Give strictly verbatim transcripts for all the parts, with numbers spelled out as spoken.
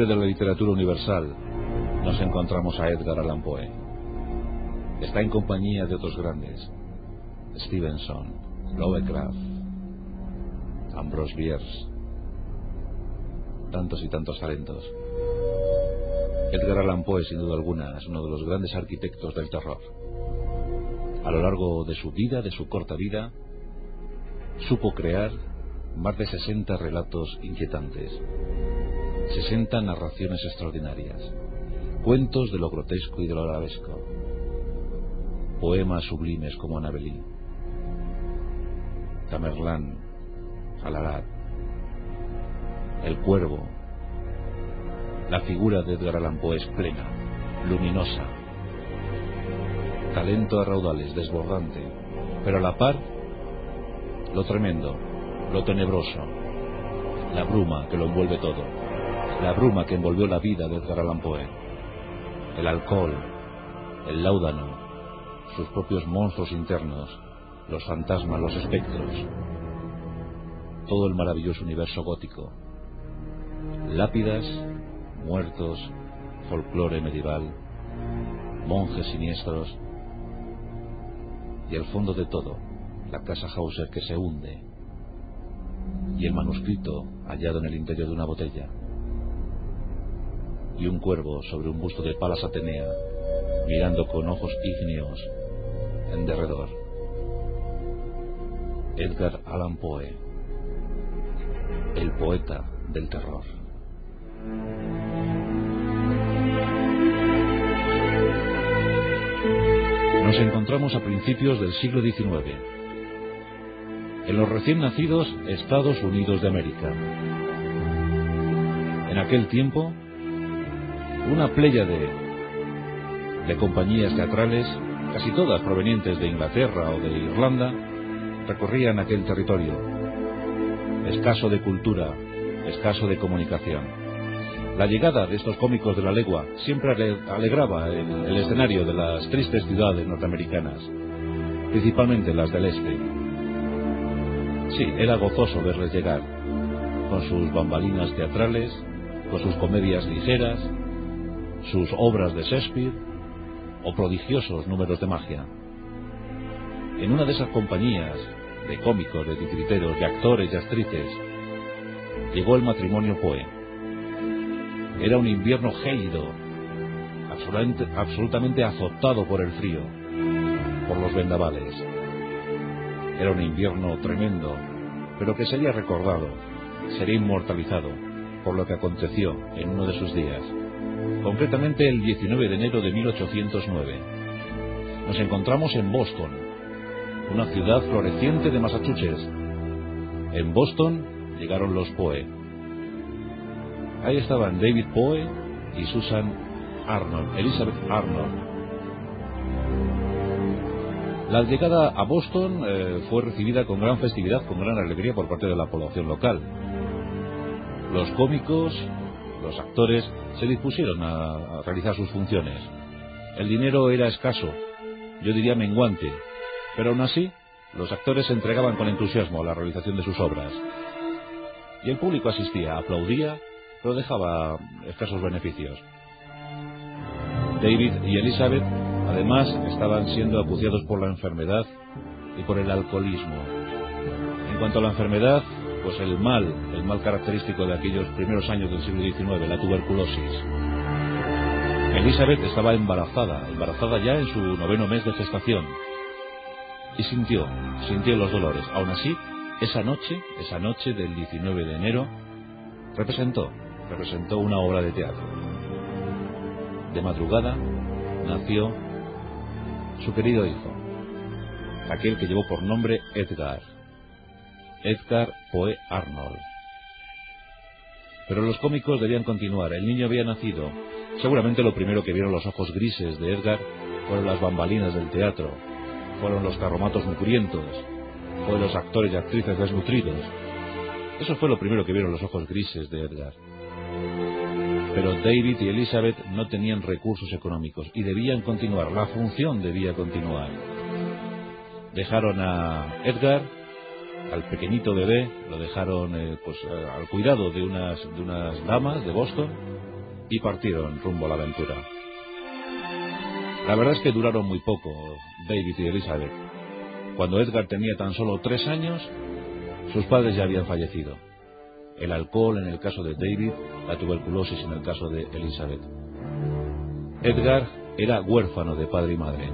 padre de la literatura universal, nos encontramos a Edgar Allan Poe. Está en compañía de otros grandes: Stevenson, Lovecraft, Ambrose Bierce, tantos y tantos talentos. Edgar Allan Poe, sin duda alguna, es uno de los grandes arquitectos del terror. A lo largo de su vida, de su corta vida, supo crear más de sesenta relatos inquietantes, sesenta narraciones extraordinarias, cuentos de lo grotesco y de lo arabesco, poemas sublimes como Annabelle, Tamerlán, Al-Arab, El Cuervo. La figura de Edgar Allan Poe es plena, luminosa, talento a raudales, desbordante, pero a la par, lo tremendo, lo tenebroso, la bruma que lo envuelve todo, la bruma que envolvió la vida de Edgar Allan Poe, el alcohol, el láudano, sus propios monstruos internos, los fantasmas, los espectros, todo el maravilloso universo gótico, lápidas, muertos, folclore medieval, monjes siniestros y al fondo de todo, la casa Hauser que se hunde y el manuscrito hallado en el interior de una botella y un cuervo sobre un busto de Palas Atenea mirando con ojos ígneos en derredor. Edgar Allan Poe, el poeta del terror. Nos encontramos a principios del siglo diecinueve, en los recién nacidos Estados Unidos de América. En aquel tiempo, una pléyade de compañías teatrales, casi todas provenientes de Inglaterra o de Irlanda, recorrían aquel territorio, escaso de cultura, escaso de comunicación. La llegada de estos cómicos de la legua siempre alegraba el, el escenario de las tristes ciudades norteamericanas, principalmente las del este. Sí, era gozoso verles llegar, con sus bambalinas teatrales, con sus comedias ligeras, sus obras de Shakespeare o prodigiosos números de magia. En una de esas compañías de cómicos, de titiriteros, de actores y actrices, llegó el matrimonio Poe. Era un invierno gélido, absolutamente, absolutamente azotado por el frío, por los vendavales. Era un invierno tremendo, pero que sería recordado, sería inmortalizado por lo que aconteció en uno de sus días, concretamente el diecinueve de enero de mil ochocientos nueve. Nos encontramos en Boston, una ciudad floreciente de Massachusetts. En Boston llegaron los Poe. Ahí estaban David Poe y Susan Arnold, Elizabeth Arnold. La llegada a Boston eh, fue recibida con gran festividad, con gran alegría por parte de la población local. Los cómicos, los actores, se dispusieron a, a realizar sus funciones. El dinero era escaso, yo diría menguante, pero aún así, los actores se entregaban con entusiasmo a la realización de sus obras. Y el público asistía, aplaudía, pero dejaba escasos beneficios. David y Elizabeth, además, estaban siendo acuciados por la enfermedad y por el alcoholismo. En cuanto a la enfermedad, pues el mal, el mal característico de aquellos primeros años del siglo diecinueve, la tuberculosis. Elizabeth estaba embarazada, embarazada ya en su noveno mes de gestación, y sintió, sintió los dolores. Aún así, esa noche, esa noche del diecinueve de enero, representó, representó una obra de teatro. De madrugada nació su querido hijo, aquel que llevó por nombre Edgar, Edgar Poe Arnold. Pero los cómicos debían continuar. El niño había nacido. Seguramente lo primero que vieron los ojos grises de Edgar fueron las bambalinas del teatro, fueron los carromatos mugrientos, fueron los actores y actrices desnutridos. Eso fue lo primero que vieron los ojos grises de Edgar. Pero David y Elizabeth no tenían recursos económicos y debían continuar, la función debía continuar. Dejaron a Edgar, al pequeñito bebé, lo dejaron eh, pues al cuidado de unas, de unas damas de Boston, y partieron rumbo a la aventura. La verdad es que duraron muy poco, David y Elizabeth. Cuando Edgar tenía tan solo tres años, sus padres ya habían fallecido. El alcohol en el caso de David, la tuberculosis en el caso de Elizabeth. Edgar era huérfano de padre y madre.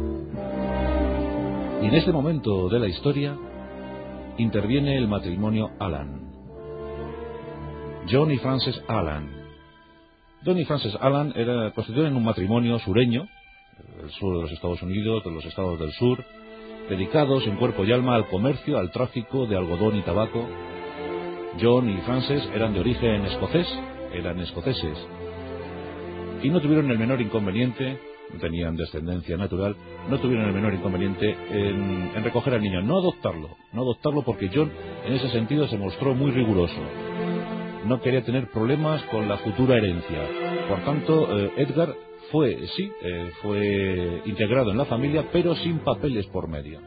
Y en este momento de la historia interviene el matrimonio Allan. John y Frances Allan. John y Frances Allan era, constituyen un matrimonio sureño, del sur de los Estados Unidos, de los estados del sur, dedicados en cuerpo y alma al comercio, al tráfico de algodón y tabaco. John y Frances eran de origen escocés, eran escoceses, y no tuvieron el menor inconveniente, no tenían descendencia natural, no tuvieron el menor inconveniente en, en recoger al niño, no adoptarlo, no adoptarlo porque John en ese sentido se mostró muy riguroso. No quería tener problemas con la futura herencia. Por tanto, eh, Edgar fue, sí, eh, fue integrado en la familia, pero sin papeles por medio.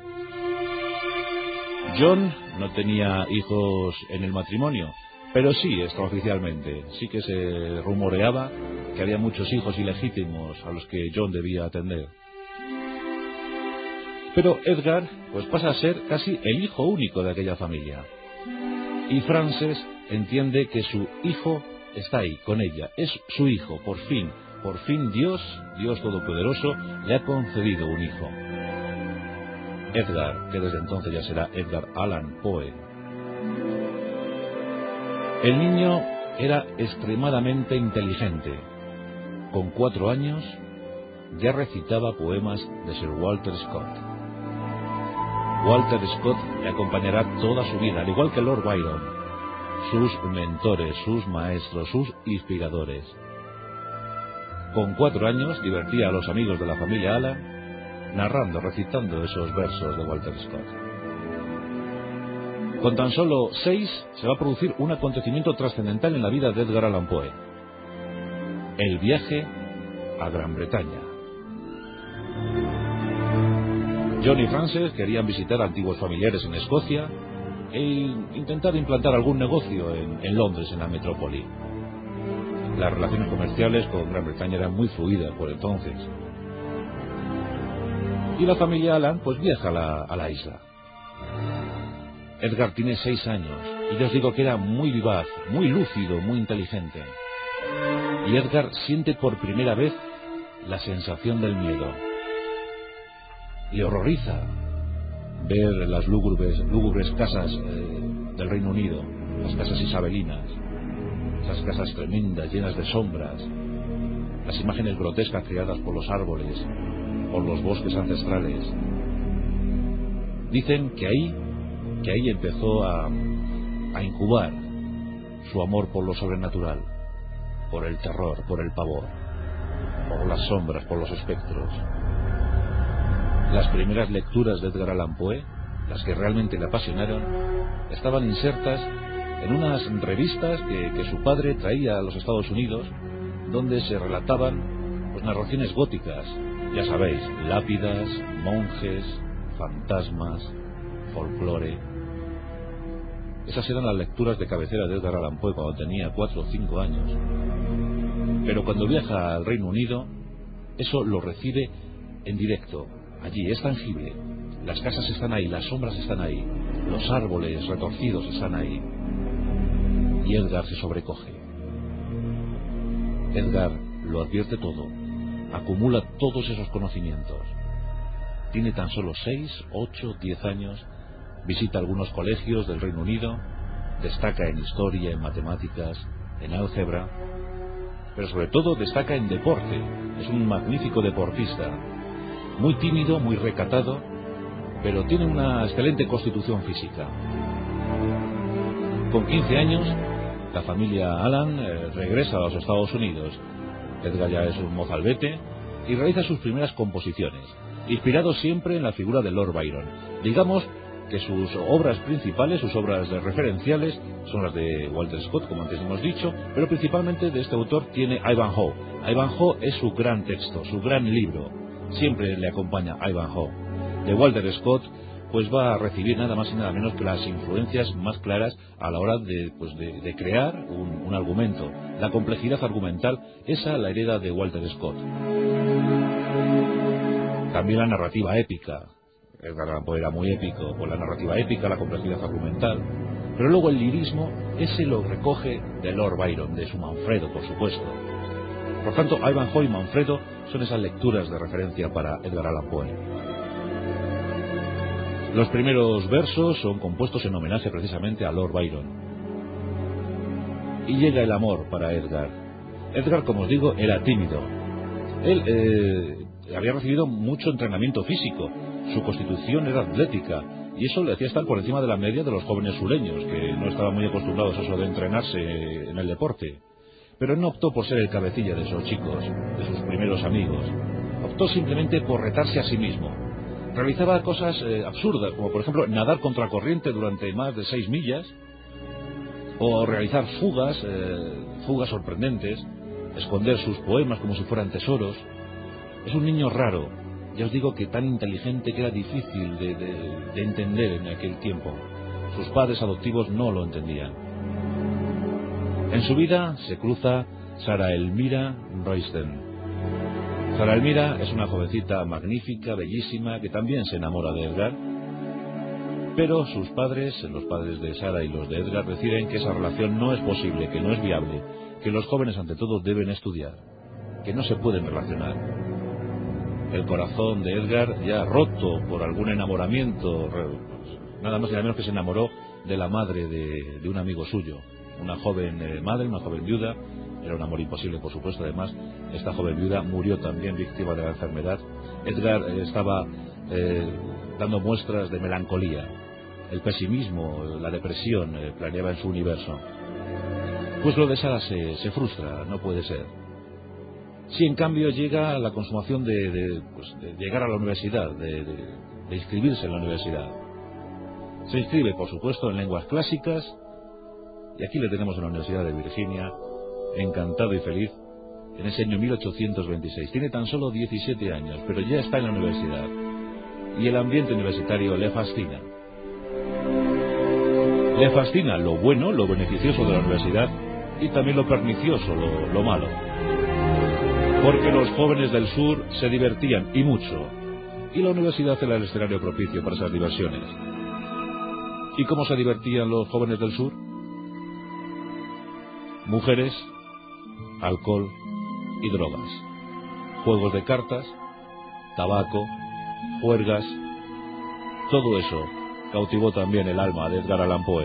John no tenía hijos en el matrimonio, pero sí extraoficialmente. Sí que se rumoreaba que había muchos hijos ilegítimos a los que John debía atender. Pero Edgar pues pasa a ser casi el hijo único de aquella familia. Y Frances entiende que su hijo está ahí, con ella. Es su hijo, por fin. Por fin Dios, Dios Todopoderoso, le ha concedido un hijo. Edgar, que desde entonces ya será Edgar Allan Poe. El niño era extremadamente inteligente. Con cuatro años ya recitaba poemas de Sir Walter Scott. Walter Scott le acompañará toda su vida, al igual que Lord Byron, sus mentores, sus maestros, sus inspiradores. Con cuatro años divertía a los amigos de la familia Allan narrando, recitando esos versos de Walter Scott. Con tan solo seis se va a producir un acontecimiento trascendental en la vida de Edgar Allan Poe: el viaje a Gran Bretaña. John y Frances querían visitar antiguos familiares en Escocia e intentar implantar algún negocio en, en Londres, en la metrópoli. Las relaciones comerciales con Gran Bretaña eran muy fluidas por entonces. Y la familia Allan pues viaja a la, a la isla. Edgar tiene seis años y ya os digo que era muy vivaz, muy lúcido, muy inteligente. Y Edgar siente por primera vez la sensación del miedo. Le horroriza ver las lúgubres, lúgubres casas eh, del Reino Unido, las casas isabelinas, esas casas tremendas, llenas de sombras, las imágenes grotescas creadas por los árboles, por los bosques ancestrales. Dicen que ahí, que ahí empezó a, a incubar su amor por lo sobrenatural, por el terror, por el pavor, por las sombras, por los espectros. Las primeras lecturas de Edgar Allan Poe, las que realmente le apasionaron, estaban insertas en unas revistas que, que su padre traía a los Estados Unidos, donde se relataban pues, narraciones góticas, ya sabéis, lápidas, monjes, fantasmas, folclore. Esas eran las lecturas de cabecera de Edgar Allan Poe cuando tenía cuatro o cinco años. Pero cuando viaja al Reino Unido, eso lo recibe en directo. Allí es tangible. Las casas están ahí, las sombras están ahí, los árboles retorcidos están ahí. Y Edgar se sobrecoge. Edgar lo advierte todo, acumula todos esos conocimientos. Tiene tan solo seis, ocho, diez años, visita algunos colegios del Reino Unido, destaca en historia, en matemáticas, en álgebra, pero sobre todo destaca en deporte. Es un magnífico deportista, muy tímido, muy recatado, pero tiene una excelente constitución física. Con quince años, la familia Allan eh, regresa a los Estados Unidos. Edgar ya es un mozalbete y realiza sus primeras composiciones, inspirado siempre en la figura de Lord Byron. Digamos que sus obras principales, sus obras referenciales, son las de Walter Scott, como antes hemos dicho, pero principalmente de este autor tiene Ivanhoe. Ivanhoe es su gran texto, su gran libro. Siempre le acompaña Ivanhoe. De Walter Scott, pues va a recibir nada más y nada menos que las influencias más claras a la hora de, pues de, de crear un, un argumento. La complejidad argumental, esa la hereda de Walter Scott. También la narrativa épica. Edgar Allan Poe era muy épico, con la narrativa épica, la complejidad argumental. Pero luego el lirismo, ese lo recoge de Lord Byron, de su Manfredo, por supuesto. Por tanto, Ivanhoe y Manfredo son esas lecturas de referencia para Edgar Allan Poe. Los primeros versos son compuestos en homenaje precisamente a Lord Byron. Y llega el amor para Edgar. Edgar, como os digo, era tímido. Él eh, había recibido mucho entrenamiento físico. Su constitución era atlética. Y eso le hacía estar por encima de la media de los jóvenes sureños, que no estaban muy acostumbrados a eso de entrenarse en el deporte. Pero él no optó por ser el cabecilla de esos chicos, de sus primeros amigos. Optó simplemente por retarse a sí mismo. Realizaba cosas eh, absurdas, como por ejemplo nadar contracorriente durante más de seis millas, o realizar fugas, eh, fugas sorprendentes, esconder sus poemas como si fueran tesoros. Es un niño raro, ya os digo que tan inteligente que era difícil de, de, de entender en aquel tiempo. Sus padres adoptivos no lo entendían. En su vida se cruza Sara Elmira Royston. Sara Elmira es una jovencita magnífica, bellísima, que también se enamora de Edgar, pero sus padres, los padres de Sara y los de Edgar, deciden que esa relación no es posible, que no es viable, que los jóvenes ante todo deben estudiar, que no se pueden relacionar. El corazón de Edgar, ya roto por algún enamoramiento, nada más y nada menos que se enamoró de la madre de, de un amigo suyo, una joven eh, madre, una joven viuda. Era un amor imposible, por supuesto. Además, esta joven viuda murió también víctima de la enfermedad. Edgar eh, estaba eh, dando muestras de melancolía. El pesimismo, la depresión eh, planeaba en su universo. Pues lo de Sara se, se frustra, no puede ser. Si en cambio llega la consumación de, de, pues, de llegar a la universidad, de, de, de inscribirse en la universidad. Se inscribe, por supuesto, en lenguas clásicas, y aquí le tenemos en la Universidad de Virginia, encantado y feliz, en ese año mil ochocientos veintiséis. Tiene tan solo diecisiete años, pero ya está en la universidad. Y el ambiente universitario le fascina. Le fascina lo bueno, lo beneficioso de la universidad, y también lo pernicioso, lo, lo malo. Porque los jóvenes del sur se divertían, y mucho. Y la universidad era el escenario propicio para esas diversiones. ¿Y cómo se divertían los jóvenes del sur? Mujeres, alcohol y drogas, juegos de cartas, tabaco, juergas. Todo eso cautivó también el alma de Edgar Allan Poe.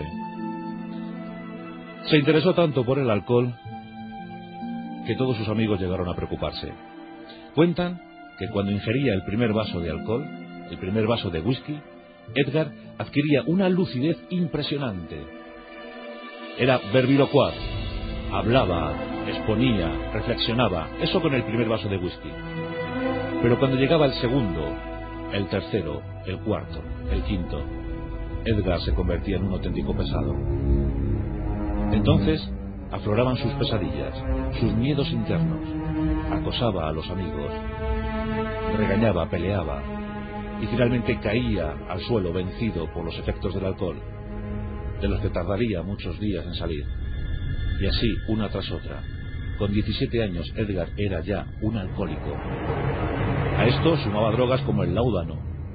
Se interesó tanto por el alcohol que todos sus amigos llegaron a preocuparse. Cuentan que cuando ingería el primer vaso de alcohol, el primer vaso de whisky, Edgar adquiría una lucidez impresionante. Era verbilocuaz. Hablaba, exponía, reflexionaba, eso con el primer vaso de whisky. Pero cuando llegaba el segundo, el tercero, el cuarto, el quinto, Edgar se convertía en un auténtico pesado. Entonces afloraban sus pesadillas, sus miedos internos, acosaba a los amigos, regañaba, peleaba, y finalmente caía al suelo vencido por los efectos del alcohol, de los que tardaría muchos días en salir. Y así, una tras otra. Con diecisiete años, Edgar era ya un alcohólico. A esto sumaba drogas como el láudano.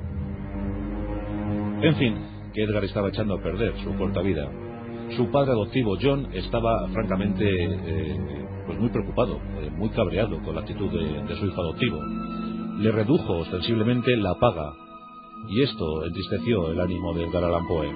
En fin, que Edgar estaba echando a perder su corta vida. Su padre adoptivo, John, estaba francamente eh, pues muy preocupado, eh, muy cabreado con la actitud de, de su hijo adoptivo. Le redujo ostensiblemente la paga, y esto entristeció el ánimo de Edgar Allan Poe.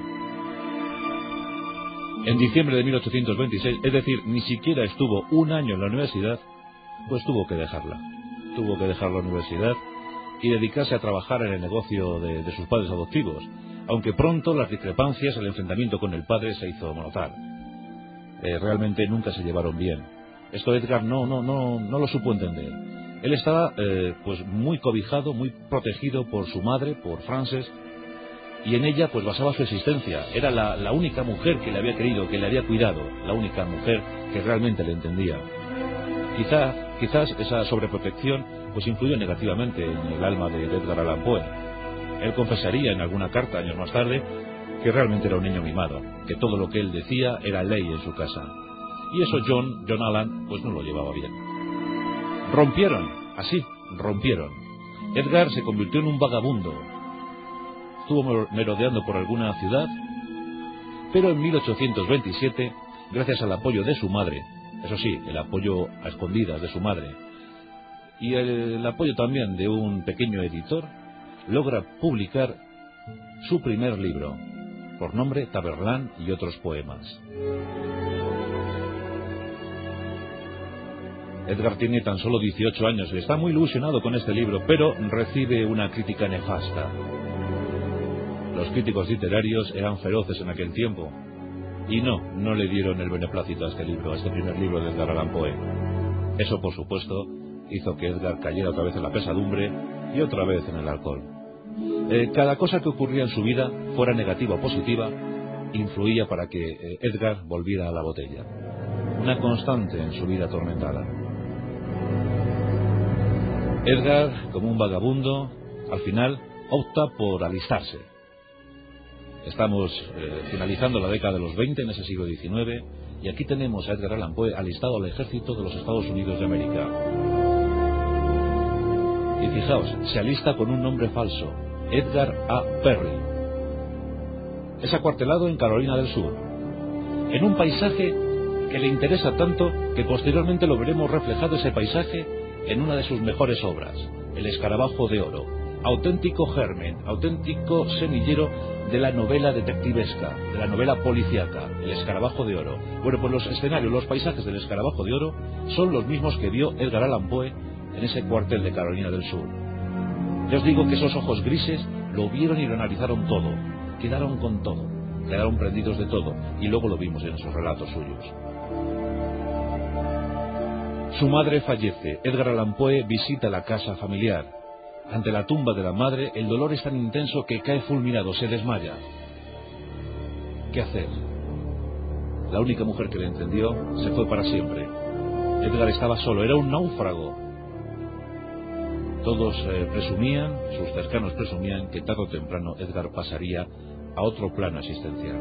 En diciembre de mil ochocientos veintiséis, es decir, ni siquiera estuvo un año en la universidad, pues tuvo que dejarla. Tuvo que dejar la universidad y dedicarse a trabajar en el negocio de, de sus padres adoptivos, aunque pronto las discrepancias, el enfrentamiento con el padre se hizo notar. Eh, realmente nunca se llevaron bien. Esto Edgar no, no, no, no lo supo entender. Él estaba eh, pues muy cobijado, muy protegido por su madre, por Frances, y en ella pues basaba su existencia. Era la, la única mujer que le había querido, que le había cuidado, la única mujer que realmente le entendía. Quizás, quizás esa sobreprotección pues influyó negativamente en el alma de Edgar Allan Poe. Él confesaría en alguna carta años más tarde que realmente era un niño mimado, que todo lo que él decía era ley en su casa. Y eso John, John Allan, pues no lo llevaba bien. Rompieron, así, rompieron. Edgar se convirtió en un vagabundo. Estuvo merodeando por alguna ciudad, pero en mil ochocientos veintisiete, gracias al apoyo de su madre, eso sí, el apoyo a escondidas de su madre, y el, el apoyo también de un pequeño editor, logra publicar su primer libro, por nombre Tamerlán y otros poemas. Edgar tiene tan solo dieciocho años y está muy ilusionado con este libro, pero recibe una crítica nefasta. Los críticos literarios eran feroces en aquel tiempo, y no, no le dieron el beneplácito a este libro, a este primer libro de Edgar Allan Poe. Eso, por supuesto, hizo que Edgar cayera otra vez en la pesadumbre y otra vez en el alcohol. Eh, cada cosa que ocurría en su vida, fuera negativa o positiva, influía para que eh, Edgar volviera a la botella. Una constante en su vida atormentada. Edgar, como un vagabundo, al final opta por alistarse. Estamos eh, finalizando la década de los veinte en ese siglo diecinueve, y aquí tenemos a Edgar Allan Poe alistado al ejército de los Estados Unidos de América. Y fijaos, se alista con un nombre falso, Edgar A. Perry. Es acuartelado en Carolina del Sur, en un paisaje que le interesa tanto que posteriormente lo veremos reflejado ese paisaje en una de sus mejores obras, El escarabajo de oro, auténtico germen, auténtico semillero de la novela detectivesca, de la novela policíaca, El escarabajo de oro. Bueno, pues los escenarios, los paisajes del escarabajo de oro son los mismos que vio Edgar Allan Poe en ese cuartel de Carolina del Sur. Ya os digo que esos ojos grises lo vieron y lo analizaron todo, quedaron con todo, quedaron prendidos de todo, y luego lo vimos en esos relatos suyos. Su madre fallece. Edgar Allan Poe visita la casa familiar. Ante la tumba de la madre, el dolor es tan intenso que cae fulminado, se desmaya. ¿Qué hacer? La única mujer que le entendió se fue para siempre. Edgar estaba solo, era un náufrago. Todos eh, presumían, sus cercanos presumían, que tarde o temprano Edgar pasaría a otro plano existencial.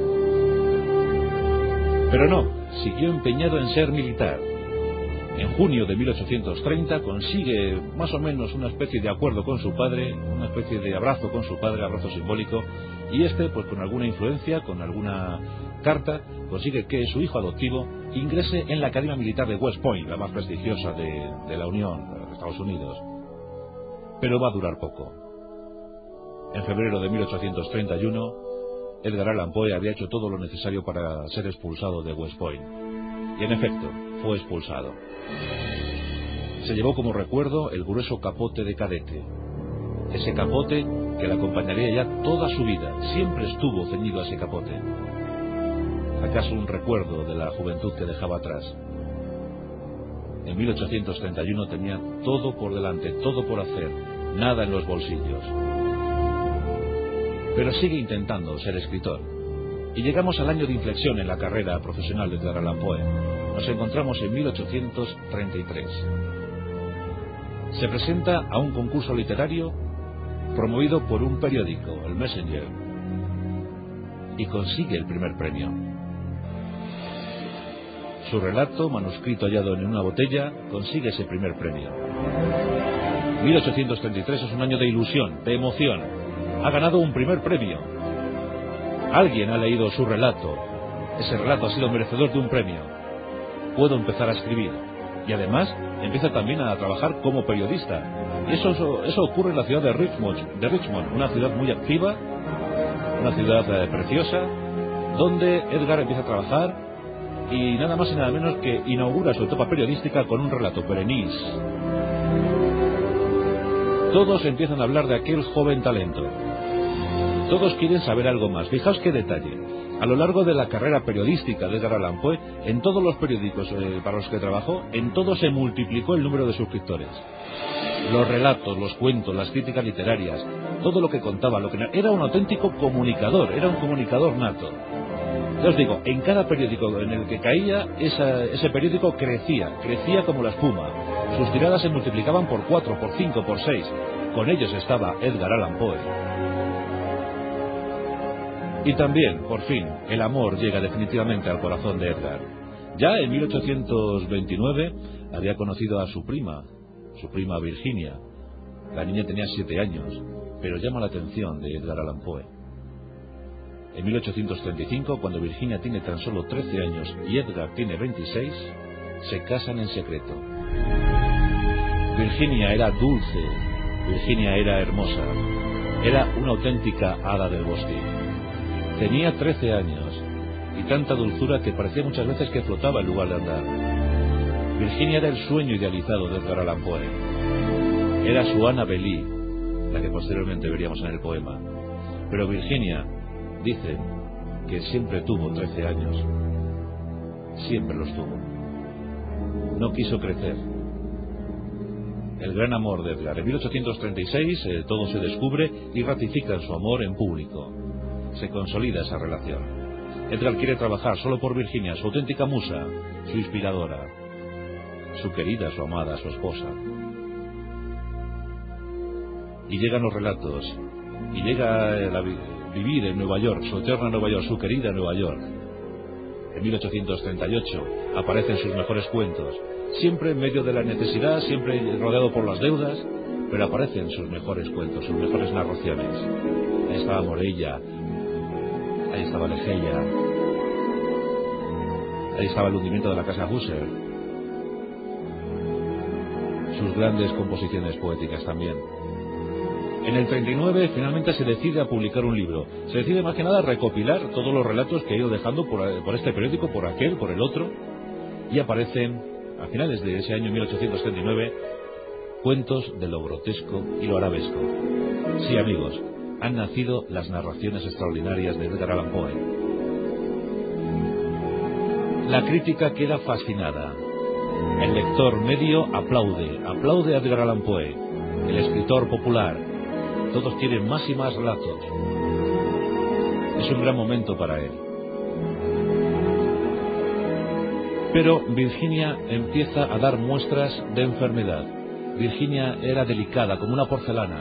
Pero no, siguió empeñado en ser militar. En junio de mil ochocientos treinta consigue más o menos una especie de acuerdo con su padre, una especie de abrazo con su padre, abrazo simbólico, y este, pues con alguna influencia, con alguna carta, consigue que su hijo adoptivo ingrese en la Academia Militar de West Point, la más prestigiosa de, de la Unión, de Estados Unidos. Pero va a durar poco. En febrero de mil ochocientos treinta y uno, Edgar Allan Poe había hecho todo lo necesario para ser expulsado de West Point. Y en efecto, fue expulsado. Se llevó como recuerdo el grueso capote de cadete. Ese capote que le acompañaría ya toda su vida. Siempre estuvo ceñido a ese capote. ¿Acaso un recuerdo de la juventud que dejaba atrás? En mil ochocientos treinta y uno tenía todo por delante, todo por hacer, nada en los bolsillos. Pero sigue intentando ser escritor. Y llegamos al año de inflexión en la carrera profesional de Edgar Allan Poe. Nos encontramos en mil ochocientos treinta y tres. Se presenta a un concurso literario promovido por un periódico, el Messenger, y consigue el primer premio. Su relato, manuscrito hallado en una botella, consigue ese primer premio. mil ochocientos treinta y tres es un año de ilusión, de emoción. Ha ganado un primer premio. Alguien ha leído su relato. Ese relato ha sido merecedor de un premio. Puedo empezar a escribir. Y además empieza también a trabajar como periodista. Y eso, eso, eso ocurre en la ciudad de Richmond, de Richmond, una ciudad muy activa, una ciudad eh, preciosa, donde Edgar empieza a trabajar y nada más y nada menos que inaugura su etapa periodística con un relato, Berenice. Todos empiezan a hablar de aquel joven talento. Todos quieren saber algo más. Fijaos qué detalle. A lo largo de la carrera periodística de Edgar Allan Poe, en todos los periódicos eh, para los que trabajó, en todos se multiplicó el número de suscriptores. Los relatos, los cuentos, las críticas literarias, todo lo que contaba, lo que era un auténtico comunicador, era un comunicador nato. Ya os digo, en cada periódico en el que caía, esa, ese periódico crecía, crecía como la espuma. Sus tiradas se multiplicaban por cuatro, por cinco, por seis. con ellos estaba Edgar Allan Poe. Y también, por fin, el amor llega definitivamente al corazón de Edgar. Ya en mil ochocientos veintinueve había conocido a su prima, su prima Virginia. La niña tenía siete años, pero llama la atención de Edgar Allan Poe. En mil ochocientos treinta y cinco, cuando Virginia tiene tan solo trece años y Edgar tiene veintiséis, se casan en secreto. Virginia era dulce, Virginia era hermosa, era una auténtica hada del bosque. Tenía trece años y tanta dulzura que parecía muchas veces que flotaba en lugar de andar. Virginia era el sueño idealizado de Edgar Allan Poe. Era su Annabel Lee, la que posteriormente veríamos en el poema. Pero Virginia, dicen, que siempre tuvo trece años. Siempre los tuvo. No quiso crecer. El gran amor de Edgar. En mil ochocientos treinta y seis eh, todo se descubre y ratifican su amor en público. Se consolida esa relación. Edgar quiere trabajar solo por Virginia, su auténtica musa, su inspiradora, su querida, su amada, su esposa. Y llegan los relatos, y llega a vivir en Nueva York, su eterna Nueva York, su querida Nueva York. En mil ochocientos treinta y ocho aparecen sus mejores cuentos, siempre en medio de la necesidad, siempre rodeado por las deudas, pero aparecen sus mejores cuentos, sus mejores narraciones. Ahí estaba Morella, ahí estaba Legeia, ahí estaba el hundimiento de la casa Husser, sus grandes composiciones poéticas también. En el treinta y nueve finalmente se decide a publicar un libro. Se decide más que nada a recopilar todos los relatos que ha ido dejando por, por este periódico, por aquel, por el otro, y aparecen, a finales de ese año mil ochocientos treinta y nueve, cuentos de lo grotesco y lo arabesco. Sí, amigos, han nacido las narraciones extraordinarias de Edgar Allan Poe. La crítica queda fascinada. El lector medio aplaude, aplaude a Edgar Allan Poe, el escritor popular. Todos quieren más y más relatos. Es un gran momento para él. Pero Virginia empieza a dar muestras de enfermedad. Virginia era delicada, como una porcelana.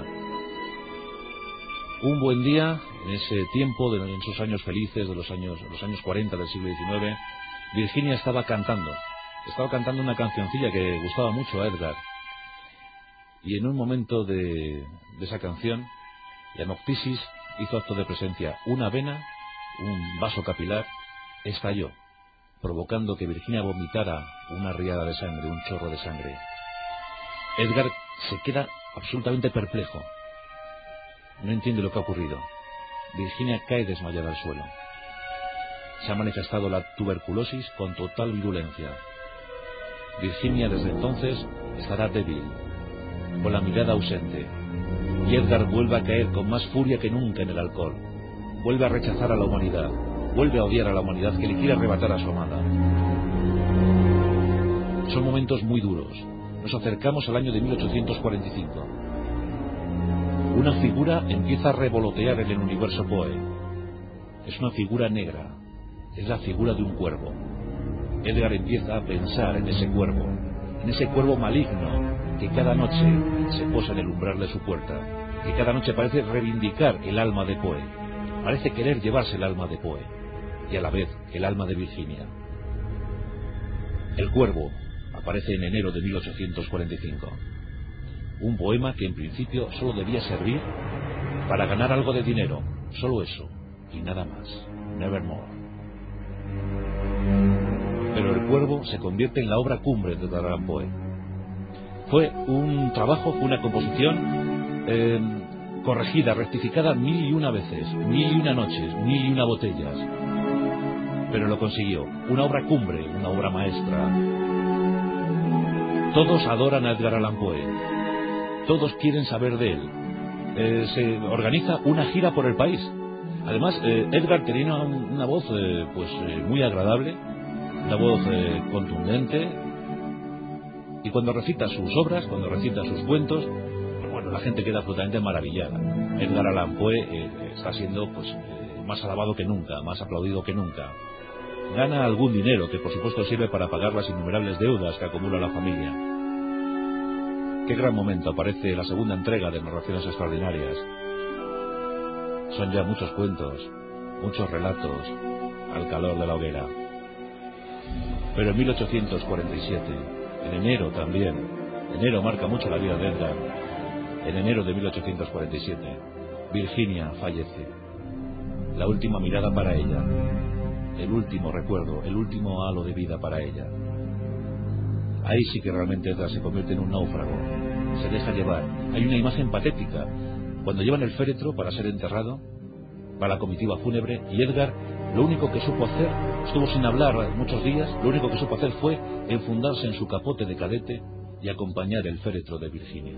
Un buen día, en ese tiempo, de, en sus años felices, de los años, los años cuarenta del siglo diecinueve, Virginia estaba cantando. Estaba cantando una cancioncilla que gustaba mucho a Edgar. Y en un momento de, de esa canción, la hemoptisis hizo acto de presencia. Una vena, un vaso capilar, estalló, provocando que Virginia vomitara una riada de sangre, un chorro de sangre. Edgar se queda absolutamente perplejo. No entiende lo que ha ocurrido. Virginia cae desmayada al suelo. Se ha manifestado la tuberculosis con total virulencia. Virginia desde entonces estará débil, con la mirada ausente, y Edgar vuelve a caer con más furia que nunca en el alcohol. Vuelve a rechazar a la humanidad, vuelve a odiar a la humanidad que le quiere arrebatar a su amada. Son momentos muy duros. Nos acercamos al año de mil ochocientos cuarenta y cinco. Una figura empieza a revolotear en el universo Poe. Es una figura negra, es la figura de un cuervo. Edgar empieza a pensar en ese cuervo, en ese cuervo maligno que cada noche se posa en el umbral de su puerta, que cada noche parece reivindicar el alma de Poe, parece querer llevarse el alma de Poe, y a la vez el alma de Virginia. El cuervo aparece en enero de mil ochocientos cuarenta y cinco. Un poema que en principio solo debía servir para ganar algo de dinero, solo eso, y nada más, nevermore. Pero El Cuervo se convierte en la obra cumbre de Edgar Allan Poe. Fue un trabajo, fue una composición eh, corregida, rectificada mil y una veces, mil y una noches, mil y una botellas. Pero lo consiguió, una obra cumbre, una obra maestra. Todos adoran a Edgar Allan Poe, todos quieren saber de él. Eh, se organiza una gira por el país. Además, eh, Edgar tenía una, una voz eh, pues eh, muy agradable, una voz eh, contundente, y cuando recita sus obras, cuando recita sus cuentos, pues bueno, la gente queda absolutamente maravillada. Edgar Allan Poe eh, está siendo pues eh, más alabado que nunca, más aplaudido que nunca. Gana algún dinero que por supuesto sirve para pagar las innumerables deudas que acumula la familia. Qué gran momento, aparece la segunda entrega de Narraciones Extraordinarias. Son ya muchos cuentos, muchos relatos, al calor de la hoguera. Pero en mil ochocientos cuarenta y siete, en enero también, enero marca mucho la vida de Edgar, en enero de mil ochocientos cuarenta y siete, Virginia fallece. La última mirada para ella, el último recuerdo, el último halo de vida para ella. Ahí sí que realmente Edgar se convierte en un náufrago, se deja llevar. Hay una imagen patética, cuando llevan el féretro para ser enterrado, para la comitiva fúnebre, y Edgar lo único que supo hacer, estuvo sin hablar muchos días, lo único que supo hacer fue enfundarse en su capote de cadete y acompañar el féretro de Virginia.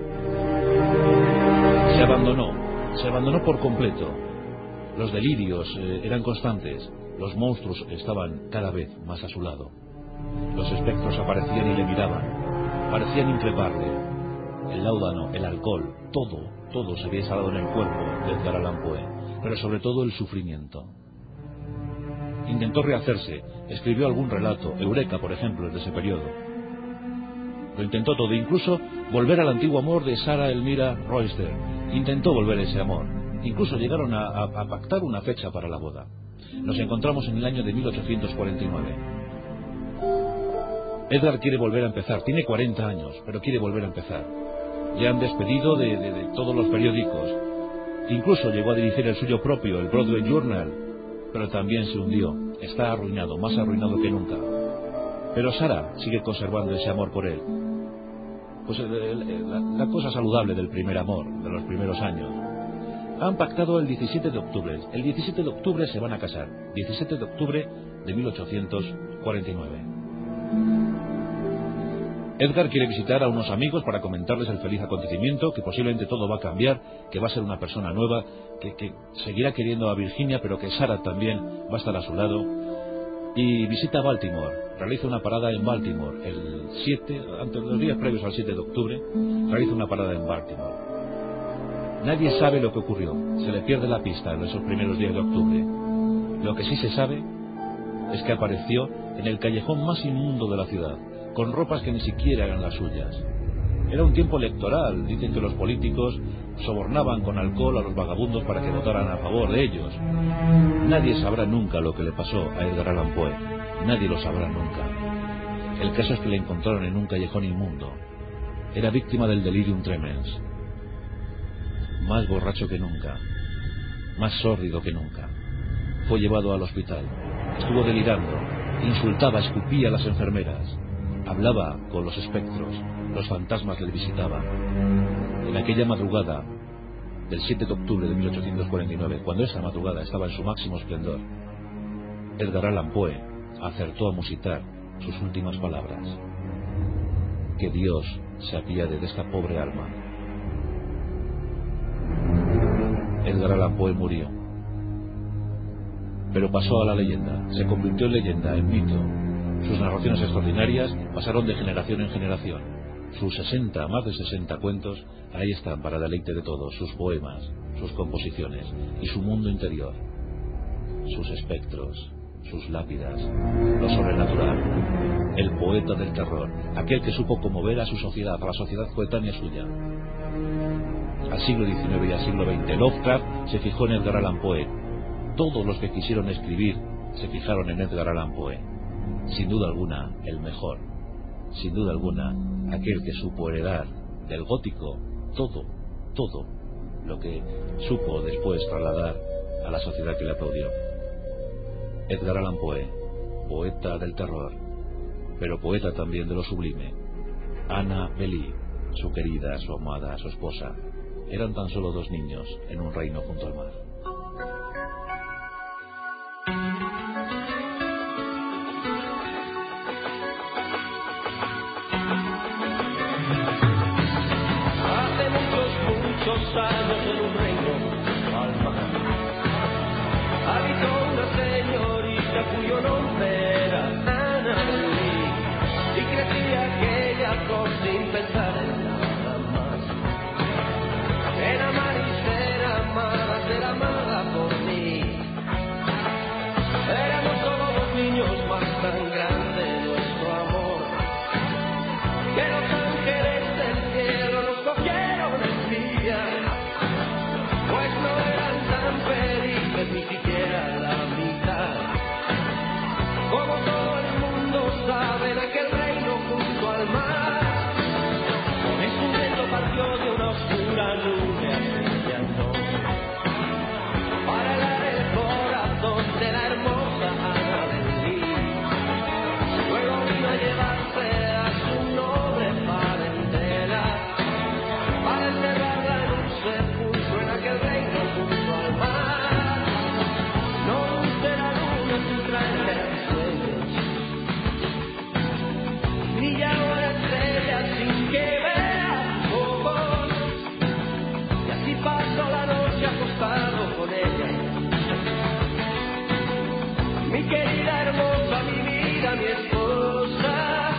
Se abandonó, se abandonó por completo. Los delirios eh, eran constantes, los monstruos estaban cada vez más a su lado. Los espectros aparecían y le miraban, parecían increparle. El láudano, el alcohol, todo, todo se había instalado en el cuerpo de Edgar Allan Poe, pero sobre todo el sufrimiento. Intentó rehacerse, escribió algún relato, Eureka, por ejemplo, de ese periodo. Lo intentó todo, incluso volver al antiguo amor de Sarah Elmira Royster. Intentó volver ese amor. Incluso llegaron a, a, a pactar una fecha para la boda. Nos encontramos en el año de mil ochocientos cuarenta y nueve. Edgar quiere volver a empezar, tiene cuarenta años, pero quiere volver a empezar. Ya han despedido de, de, de todos los periódicos. Incluso llegó a dirigir el suyo propio, el Broadway Journal, pero también se hundió. Está arruinado, más arruinado que nunca. Pero Sarah sigue conservando ese amor por él. Pues el, el, la, la cosa saludable del primer amor, de los primeros años. Han pactado el diecisiete de octubre. El diecisiete de octubre se van a casar. diecisiete de octubre de mil ochocientos cuarenta y nueve. Edgar quiere visitar a unos amigos para comentarles el feliz acontecimiento, que posiblemente todo va a cambiar, que va a ser una persona nueva, que, que seguirá queriendo a Virginia, pero que Sarah también va a estar a su lado. Y visita Baltimore, realiza una parada en Baltimore, el siete, antes de los días previos al siete de octubre, realiza una parada en Baltimore. Nadie sabe lo que ocurrió, se le pierde la pista en esos primeros días de octubre. Lo que sí se sabe es que apareció en el callejón más inmundo de la ciudad, con ropas que ni siquiera eran las suyas. Era un tiempo electoral, dicen que los políticos sobornaban con alcohol a los vagabundos para que votaran a favor de ellos. Nadie sabrá nunca lo que le pasó a Edgar Allan Poe, nadie lo sabrá nunca. El caso es que le encontraron en un callejón inmundo. Era víctima del delirium tremens. Más borracho que nunca, más sórdido que nunca. Fue llevado al hospital, estuvo delirando, insultaba, escupía a las enfermeras. Hablaba con los espectros, los fantasmas le visitaban. En aquella madrugada del siete de octubre de mil ochocientos cuarenta y nueve, cuando esa madrugada estaba en su máximo esplendor, Edgar Allan Poe acertó a musitar sus últimas palabras: que Dios se apiade de esta pobre alma. Edgar Allan Poe murió, pero pasó a la leyenda, se convirtió en leyenda, en mito. Sus narraciones extraordinarias pasaron de generación en generación. Sus sesenta, más de sesenta cuentos, ahí están para deleite de todos. Sus poemas, sus composiciones y su mundo interior. Sus espectros, sus lápidas, lo sobrenatural. El poeta del terror, aquel que supo conmover a su sociedad, a la sociedad coetánea suya. Al siglo diecinueve y al siglo veinte, Lovecraft se fijó en Edgar Allan Poe. Todos los que quisieron escribir se fijaron en Edgar Allan Poe. Sin duda alguna, el mejor. Sin duda alguna, aquel que supo heredar del gótico todo, todo lo que supo después trasladar a la sociedad que le aplaudió. Edgar Allan Poe, poeta del terror, pero poeta también de lo sublime. Anna Bely, su querida, su amada, su esposa, eran tan solo dos niños en un reino junto al mar. Años en un reino al mar habitó una señorita cuyo nombre era Anna Bely, y crecía aquella flor sin pensar en nada más. Era amar y ser amada, ser amada. querida hermosa, mi vida, mi esposa.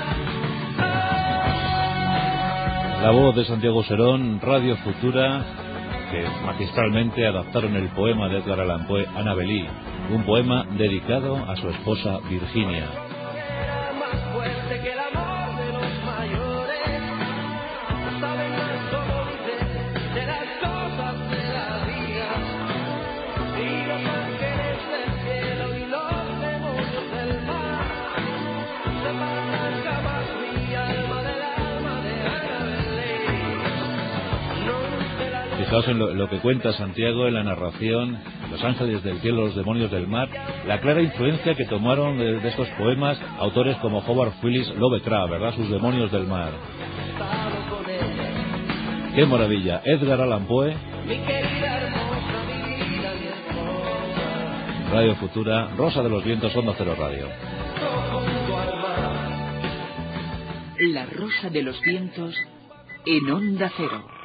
La voz de Santiago Serón, Radio Futura, que magistralmente adaptaron el poema de Edgar Allan Poe, Annabelle, un poema dedicado a su esposa Virginia. Era más fuerte que el amor de los mayores, saben más como dicen de las cosas de la vida, y los ángeles del cielo y los demonios del mar separarán jamás mi alma del alma de Annabelle. No sé la luz. Fijaos en lo, lo que cuenta Santiago en la narración, Los ángeles del cielo, los demonios del mar, la clara influencia que tomaron de, de estos poemas autores como Howard Phillips Lovecraft, ¿verdad? Sus demonios del mar. ¡Qué maravilla! Edgar Allan Poe, Mi querida hermosa, mi vida, mi esposa, Radio Futura, Rosa de los Vientos, Onda Cero Radio. junto al mar. La Rosa de los Vientos en Onda Cero.